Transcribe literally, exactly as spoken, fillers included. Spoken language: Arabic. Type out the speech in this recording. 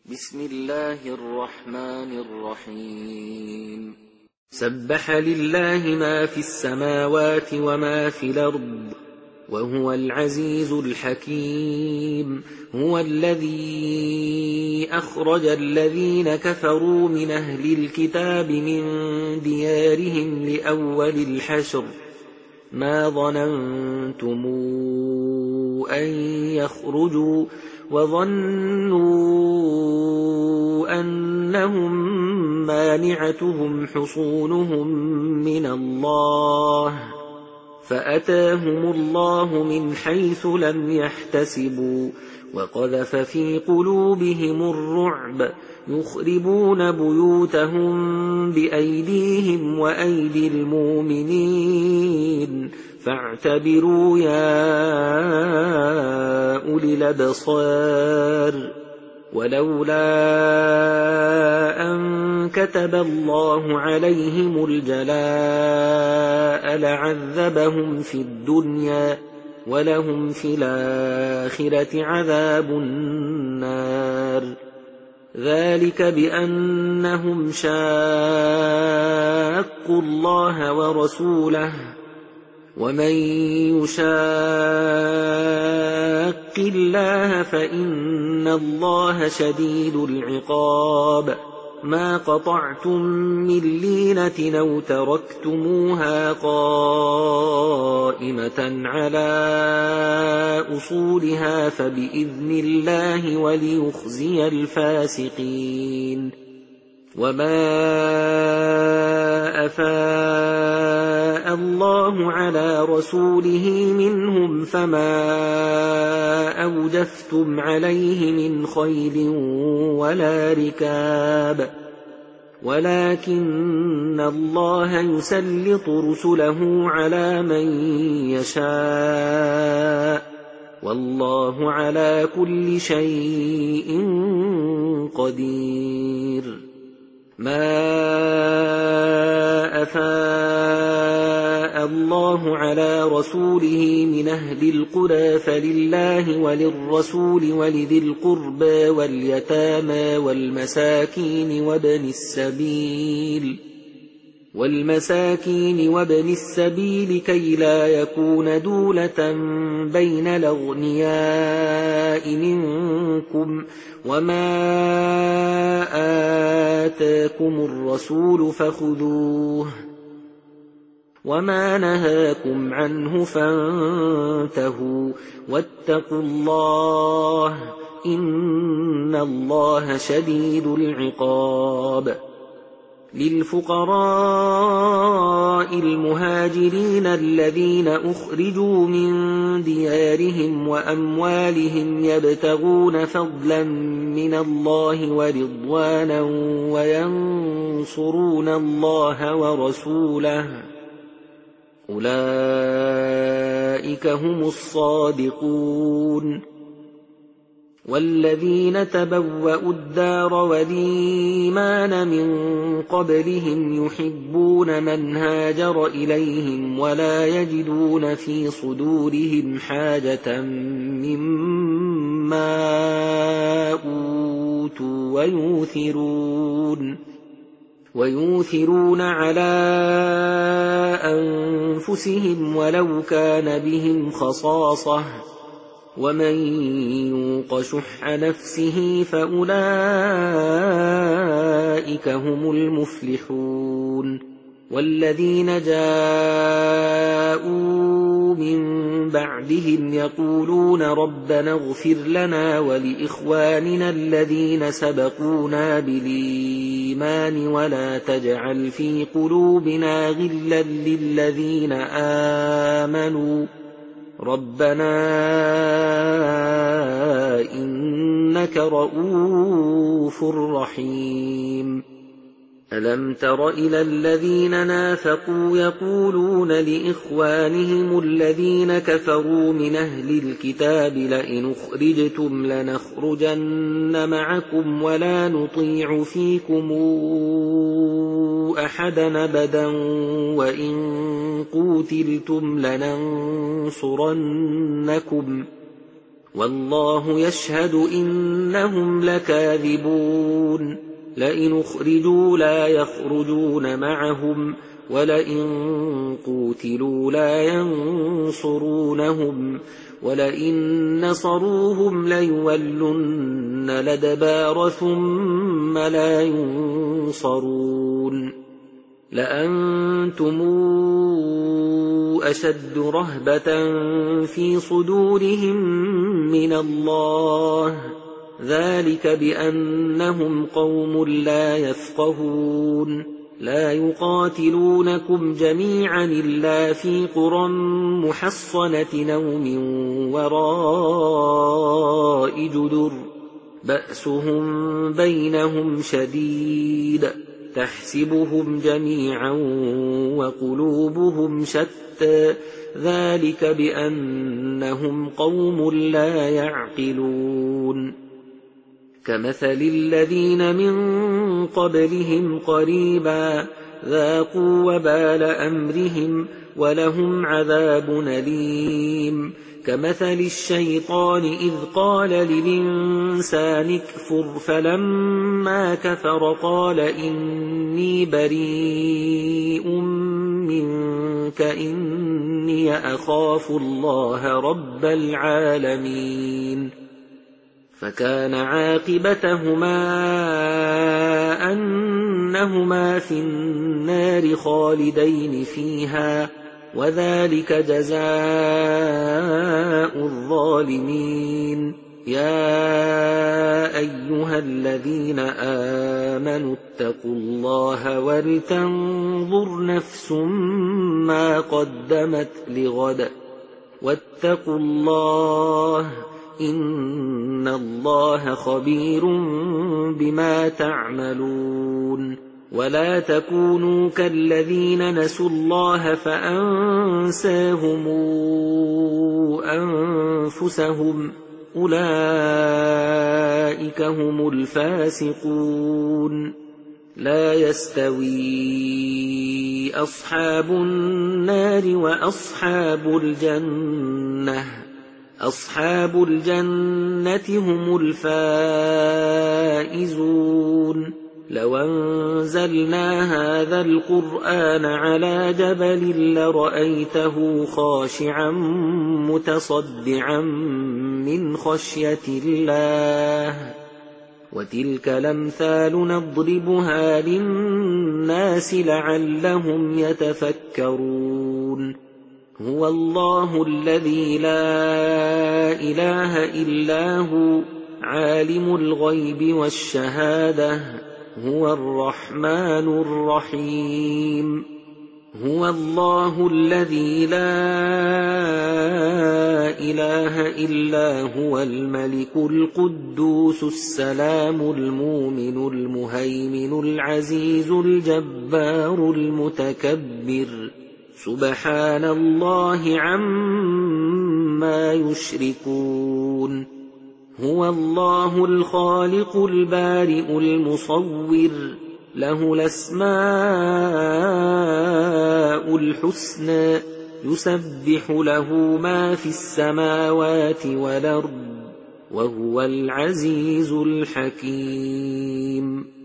بسم الله الرحمن الرحيم سبح لله ما في السماوات وما في الأرض وهو العزيز الحكيم هو الذي أخرج الذين كفروا من أهل الكتاب من ديارهم لأول الحشر ما ظننتم أن يخرجوا وظنوا أنهم مانعتهم حصونهم من الله فأتاهم الله من حيث لم يحتسبوا وقذف في قلوبهم الرعب يخربون بيوتهم بأيديهم وأيدي المؤمنين فاعتبروا يا أولي الأبصار ولولا أن كتب الله عليهم الجلاء لعذبهم في الدنيا ولهم في الآخرة عذاب النار ذلك بأنهم شاقوا الله ورسوله ومن يشاق الله فإن الله شديد العقاب ما قطعتم من لينة أو تركتموها قائمة على أصولها فبإذن الله وليخزي الفاسقين وما أفاء الله على رسوله منهم فما أوجفتم عليه من خيل ولا ركاب ولكن الله يسلط رسله على من يشاء والله على كل شيء قدير ما أفاء الله على رسوله من أهل القرى فلله وللرسول ولذي القربى واليتامى والمساكين وابن السبيل والمساكين وابن السبيل كي لا يكون دولة بين الأغنياء منكم وما آتاكم الرسول فخذوه وما نهاكم عنه فانتهوا واتقوا الله إن الله شديد العقاب للفقراء المهاجرين الذين أخرجوا من ديارهم وأموالهم يبتغون فضلا من الله ورضوانا وينصرون الله ورسوله أولئك هم الصادقون والذين تبوأوا الدار والإيمان من قبلهم يحبون من هاجر إليهم ولا يجدون في صدورهم حاجة مما أوتوا ويؤثرون ويؤثرون على أنفسهم ولو كان بهم خصاصة ومن يوق شح نفسه فأولئك هم المفلحون والذين جاءوا من بعدهم يقولون ربنا اغفر لنا ولإخواننا الذين سبقونا بالإيمان ولا تجعل في قلوبنا غلا للذين آمنوا ربنا إنك رؤوف رحيم ألم تر إلى الذين نافقوا يقولون لإخوانهم الذين كفروا من أهل الكتاب لئن أخرجتم لنخرجن معكم ولا نطيع فيكم أحدا أبدا وإن قوتلتم لننصرنكم والله يشهد إنهم لكاذبون لئن أخرجوا لا يخرجون معهم ولئن قوتلوا لا ينصرونهم ولئن نصروهم ليولن الأدبار ثم لا ينصرون لأنتم أشد رهبة في صدورهم من الله ذلك بأنهم قوم لا يفقهون لا يقاتلونكم جميعا إلا في قرى محصنة أو من وراء جدر بأسهم بينهم شديد تحسبهم جميعا وقلوبهم شتى ذلك بأنهم قوم لا يعقلون كمثل الذين من قبلهم قريبا ذاقوا وبال أمرهم ولهم عذاب أليم كمثل الشيطان إذ قال للإنسان اكفر فلما كفر قال إني بريء منك إني أخاف الله رب العالمين فكان عاقبتهما أنهما في النار خالدين فيها وذلك جزاء الظالمين يا أيها الذين آمنوا اتقوا الله ولتنظر نفس ما قدمت لغد واتقوا الله إن الله خبير بما تعملون ولا تكونوا كالذين نسوا الله فأنساهم أنفسهم أولئك هم الفاسقون لا يستوي أصحاب النار وأصحاب الجنة أصحاب الجنة هم الفائزون لو أنزلنا هذا القرآن على جبل لرأيته خاشعا متصدعا من خشية الله وتلك الأمثال نضربها للناس لعلهم يتفكرون هو الله الذي لا إله إلا هو عالم الغيب والشهادة هو الرحمن الرحيم هو الله الذي لا إله إلا هو الملك القدوس السلام المؤمن المهيمن العزيز الجبار المتكبر سبحان الله عما يشركون هو الله الخالق البارئ المصور له الأسماء الحسنى يسبح له ما في السماوات والأرض وهو العزيز الحكيم